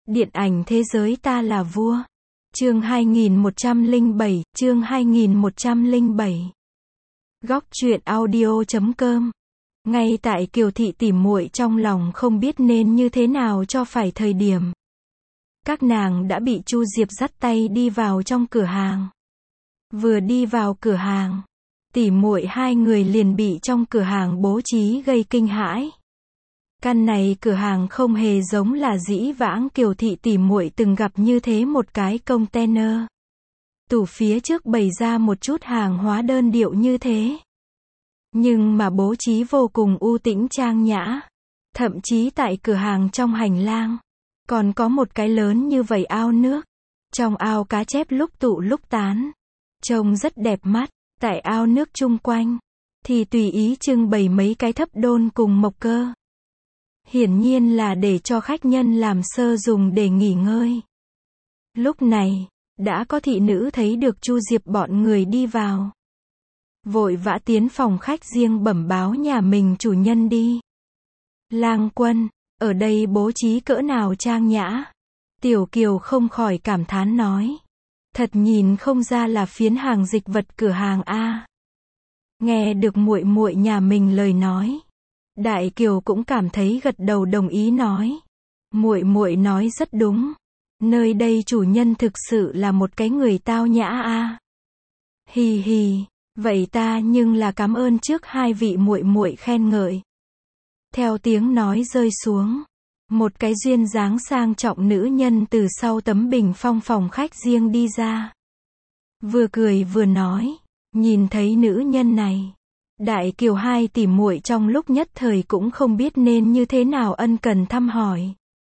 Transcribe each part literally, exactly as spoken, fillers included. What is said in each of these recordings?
Điện ảnh thế giới ta là vua. Chương hai nghìn một trăm lẻ bảy, chương hai nghìn một trăm lẻ bảy. Góc truyện audio chấm com. Ngay tại Kiều Thị tỉ muội trong lòng không biết nên như thế nào cho phải thời điểm. Các nàng đã bị Chu Diệp dắt tay đi vào trong cửa hàng. Vừa đi vào cửa hàng, tỉ muội hai người liền bị trong cửa hàng bố trí gây kinh hãi. Căn này cửa hàng không hề giống là dĩ vãng Kiều Thị tỉ muội từng gặp như thế một cái container. Tủ phía trước bày ra một chút hàng hóa đơn điệu như thế. Nhưng mà bố trí vô cùng u tĩnh trang nhã. Thậm chí tại cửa hàng trong hành lang, còn có một cái lớn như vậy ao nước. Trong ao cá chép lúc tụ lúc tán. Trông rất đẹp mắt. Tại ao nước chung quanh, thì tùy ý trưng bày mấy cái thấp đôn cùng mộc cơ. Hiển nhiên là để cho khách nhân làm sơ dùng để nghỉ ngơi. Lúc này, đã có thị nữ thấy được Chu Diệp bọn người đi vào. Vội vã tiến phòng khách riêng bẩm báo nhà mình chủ nhân đi. Lang Quân, ở đây bố trí cỡ nào trang nhã. Tiểu Kiều không khỏi cảm thán nói. Thật nhìn không ra là phiến hàng dịch vật cửa hàng a. Nghe được muội muội nhà mình lời nói, Đại Kiều cũng cảm thấy gật đầu đồng ý nói. Muội muội nói rất đúng. Nơi đây chủ nhân thực sự là một cái người tao nhã a. Hì hì, vậy ta nhưng là cảm ơn trước hai vị muội muội khen ngợi. Theo tiếng nói rơi xuống, một cái duyên dáng sang trọng nữ nhân từ sau tấm bình phong phòng khách riêng đi ra. Vừa cười vừa nói, nhìn thấy nữ nhân này, Đại Kiều hai tỷ muội trong lúc nhất thời cũng không biết nên như thế nào ân cần thăm hỏi.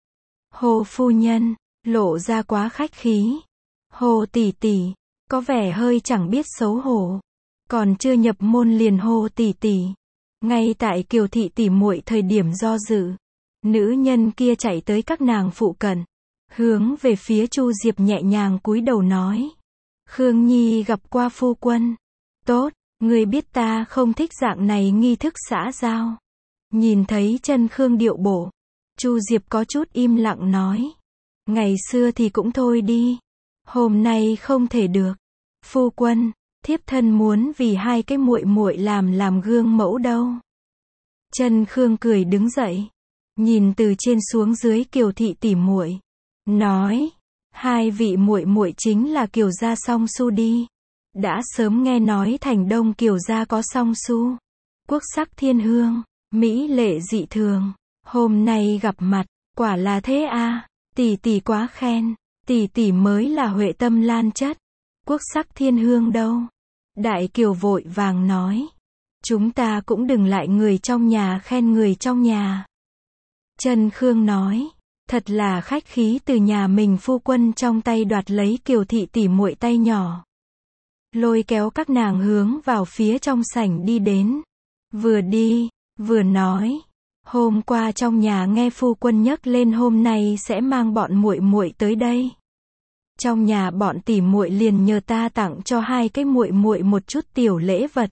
Hồ phu nhân, lộ ra quá khách khí. Hồ tỷ tỷ, có vẻ hơi chẳng biết xấu hổ. Còn chưa nhập môn liền hô tỷ tỷ. Ngay tại Kiều Thị tỷ muội thời điểm do dự, nữ nhân kia chạy tới các nàng phụ cận, hướng về phía Chu Diệp nhẹ nhàng cúi đầu nói. Khương Nhi gặp qua phu quân. Tốt, người biết ta không thích dạng này nghi thức xã giao. Nhìn thấy chân Khương điệu bộ, Chu Diệp có chút im lặng nói. Ngày xưa thì cũng thôi đi. Hôm nay không thể được. Phu quân, thiếp thân muốn vì hai cái muội muội làm làm gương mẫu đâu. Chân Khương cười đứng dậy, nhìn từ trên xuống dưới Kiều Thị tỷ muội, nói, hai vị muội muội chính là Kiều gia Song Su đi. Đã sớm nghe nói thành Đông Kiều gia có Song Su, quốc sắc thiên hương, mỹ lệ dị thường. Hôm nay gặp mặt, quả là thế a. Tỷ tỷ quá khen, tỷ tỷ mới là huệ tâm lan chất, quốc sắc thiên hương đâu. Đại Kiều vội vàng nói, chúng ta cũng đừng lại người trong nhà khen người trong nhà. Trần Khương nói, thật là khách khí từ nhà mình phu quân trong tay đoạt lấy Kiều Thị tỷ muội tay nhỏ. Lôi kéo các nàng hướng vào phía trong sảnh đi đến. Vừa đi, vừa nói, hôm qua trong nhà nghe phu quân nhắc lên hôm nay sẽ mang bọn muội muội tới đây. Trong nhà bọn tỷ muội liền nhờ ta tặng cho hai cái muội muội một chút tiểu lễ vật.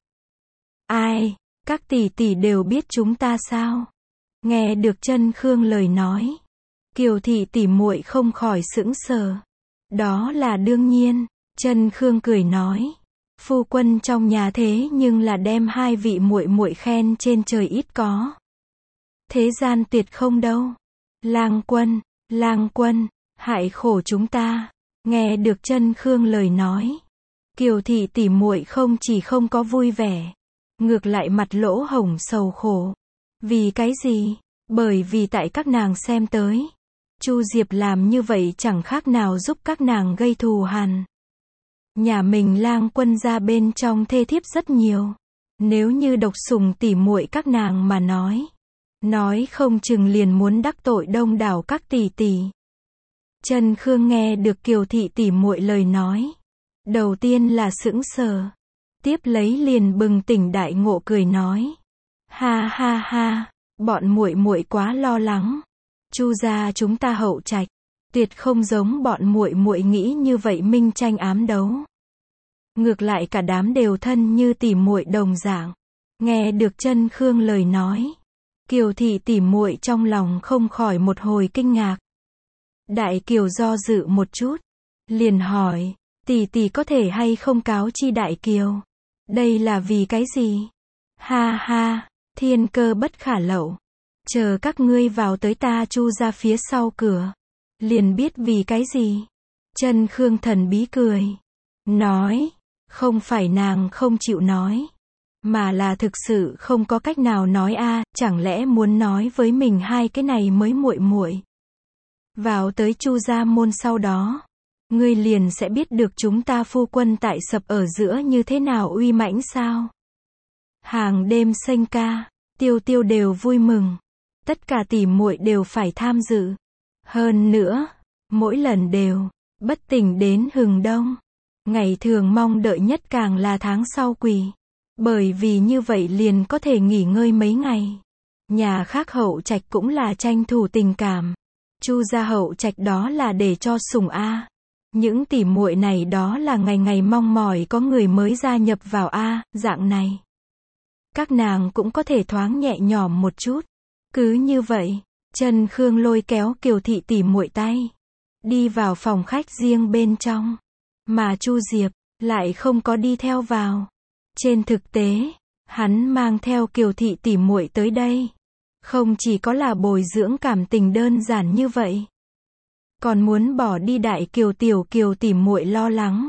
Ai, các tỷ tỷ đều biết chúng ta sao? Nghe được Trân Khương lời nói, Kiều Thị tỷ muội không khỏi sững sờ. Đó là đương nhiên, Trân Khương cười nói, phu quân trong nhà thế nhưng là đem hai vị muội muội khen trên trời ít có. Thế gian tuyệt không đâu. Lang Quân, Lang Quân, hại khổ chúng ta. Nghe được Trân Khương lời nói, Kiều Thị tỷ muội không chỉ không có vui vẻ, ngược lại mặt lỗ hổng sầu khổ. Vì cái gì? Bởi vì tại các nàng xem tới, Chu Diệp làm như vậy chẳng khác nào giúp các nàng gây thù hằn. Nhà mình Lang Quân ra bên trong thê thiếp rất nhiều. Nếu như độc sủng tỷ muội các nàng mà nói, nói không chừng liền muốn đắc tội đông đảo các tỷ tỷ. Trần Khương nghe được Kiều Thị tỷ muội lời nói, đầu tiên là sững sờ, tiếp lấy liền bừng tỉnh đại ngộ cười nói, ha ha ha, bọn muội muội quá lo lắng, Chu gia chúng ta hậu trạch, tuyệt không giống bọn muội muội nghĩ như vậy minh tranh ám đấu. Ngược lại cả đám đều thân như tỷ muội đồng dạng. Nghe được Trân Khương lời nói, Kiều Thị tỷ muội trong lòng không khỏi một hồi kinh ngạc. Đại Kiều do dự một chút, liền hỏi, tỷ tỷ có thể hay không cáo chi Đại Kiều? Đây là vì cái gì? Ha ha, thiên cơ bất khả lậu. Chờ các ngươi vào tới ta Chu ra phía sau cửa, liền biết vì cái gì. Chân Khương thần bí cười, nói, không phải nàng không chịu nói, mà là thực sự không có cách nào nói a, à, chẳng lẽ muốn nói với mình hai cái này mới muội muội. Vào tới Chu gia môn sau đó, ngươi liền sẽ biết được chúng ta phu quân tại sập ở giữa như thế nào uy mãnh sao? Hàng đêm sênh ca, Tiêu Tiêu đều vui mừng, tất cả tỷ muội đều phải tham dự. Hơn nữa, mỗi lần đều bất tỉnh đến hừng đông. Ngày thường mong đợi nhất càng là tháng sau quỳ, bởi vì như vậy liền có thể nghỉ ngơi mấy ngày. Nhà khác hậu trạch cũng là tranh thủ tình cảm. Chu gia hậu trạch đó là để cho sủng a. Những tỷ muội này đó là ngày ngày mong mỏi có người mới gia nhập vào a, dạng này. Các nàng cũng có thể thoáng nhẹ nhõm một chút. Cứ như vậy, Trần Khương lôi kéo Kiều thị tỷ muội tay, đi vào phòng khách riêng bên trong. Mà Chu Diệp lại không có đi theo vào. Trên thực tế, hắn mang theo Kiều thị tỷ muội tới đây, không chỉ có là bồi dưỡng cảm tình đơn giản như vậy, còn muốn bỏ đi Đại Kiều tiểu Kiều tỷ muội lo lắng.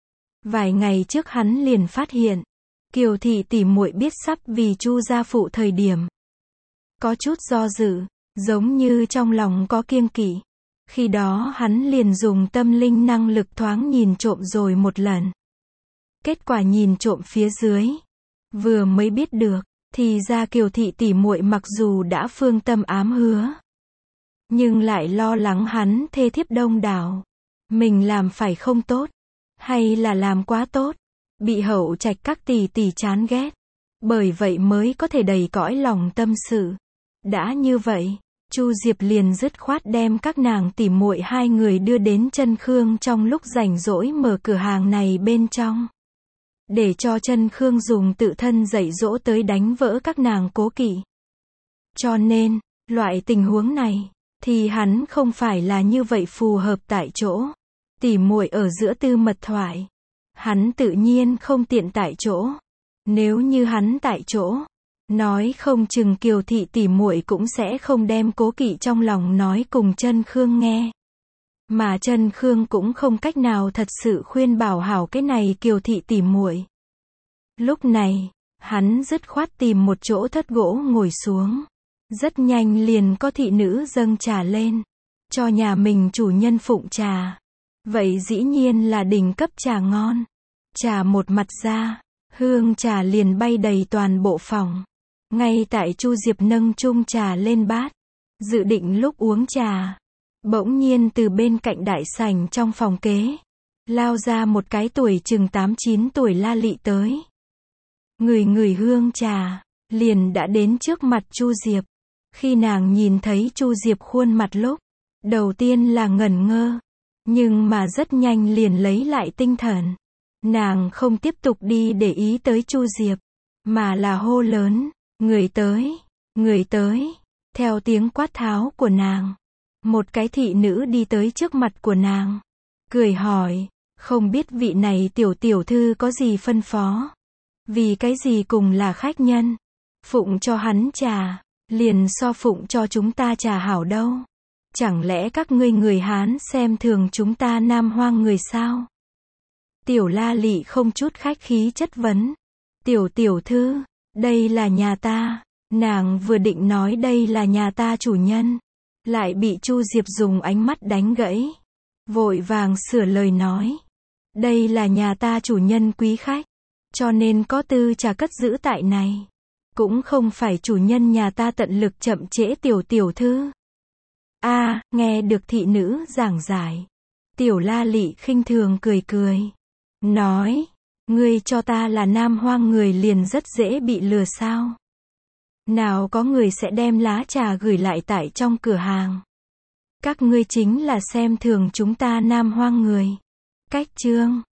Vài ngày trước hắn liền phát hiện, Kiều thị tỷ muội biết sắp vì Chu gia phụ thời điểm, có chút do dự, giống như trong lòng có kiêng kỵ. Khi đó hắn liền dùng tâm linh năng lực thoáng nhìn trộm rồi một lần. Kết quả nhìn trộm phía dưới, vừa mới biết được, thì ra Kiều thị tỷ muội mặc dù đã phương tâm ám hứa, nhưng lại lo lắng hắn thê thiếp đông đảo. Mình làm phải không tốt, hay là làm quá tốt, bị hậu trạch các tỷ tỷ chán ghét. Bởi vậy mới có thể đầy cõi lòng tâm sự. Đã như vậy, Chu Diệp liền dứt khoát đem các nàng tỷ muội hai người đưa đến Trân Khương trong lúc rảnh rỗi mở cửa hàng này bên trong. Để cho Trân Khương dùng tự thân dạy dỗ tới đánh vỡ các nàng cố kỵ. Cho nên, loại tình huống này, thì hắn không phải là như vậy phù hợp tại chỗ. Tỷ muội ở giữa tư mật thoại, hắn tự nhiên không tiện tại chỗ. Nếu như hắn tại chỗ, nói không chừng Kiều thị tỷ muội cũng sẽ không đem cố kỵ trong lòng nói cùng Trân Khương nghe. Mà Trân Khương cũng không cách nào thật sự khuyên bảo hảo cái này Kiều thị tỷ muội. Lúc này, hắn dứt khoát tìm một chỗ thất gỗ ngồi xuống. Rất nhanh liền có thị nữ dâng trà lên, cho nhà mình chủ nhân phụng trà. Vậy dĩ nhiên là đỉnh cấp trà ngon. Trà một mặt ra, hương trà liền bay đầy toàn bộ phòng. Ngay tại Chu Diệp nâng chung trà lên bát, dự định lúc uống trà, bỗng nhiên từ bên cạnh đại sảnh trong phòng kế, lao ra một cái tuổi chừng tám chín tuổi la lị tới. Người người hương trà, liền đã đến trước mặt Chu Diệp. Khi nàng nhìn thấy Chu Diệp khuôn mặt lúc, đầu tiên là ngẩn ngơ, nhưng mà rất nhanh liền lấy lại tinh thần. Nàng không tiếp tục đi để ý tới Chu Diệp, mà là hô lớn, người tới, người tới. Theo tiếng quát tháo của nàng, một cái thị nữ đi tới trước mặt của nàng, cười hỏi, không biết vị này tiểu tiểu thư có gì phân phó? Vì cái gì cùng là khách nhân? Phụng cho hắn trà, liền so phụng cho chúng ta trà hảo đâu. Chẳng lẽ các ngươi người Hán xem thường chúng ta Nam Hoang người sao? Tiểu la lị không chút khách khí chất vấn. Tiểu tiểu thư, đây là nhà ta. Nàng vừa định nói đây là nhà ta chủ nhân, lại bị Chu Diệp dùng ánh mắt đánh gãy. Vội vàng sửa lời nói. Đây là nhà ta chủ nhân quý khách, cho nên có tư trà cất giữ tại này. Cũng không phải chủ nhân nhà ta tận lực chậm trễ tiểu tiểu thư. A, à, nghe được thị nữ giảng giải. Tiểu la lị khinh thường cười cười. Nói, ngươi cho ta là Nam Hoang người liền rất dễ bị lừa sao? Nào có người sẽ đem lá trà gửi lại tại trong cửa hàng. Các ngươi chính là xem thường chúng ta Nam Hoang người. Cách chương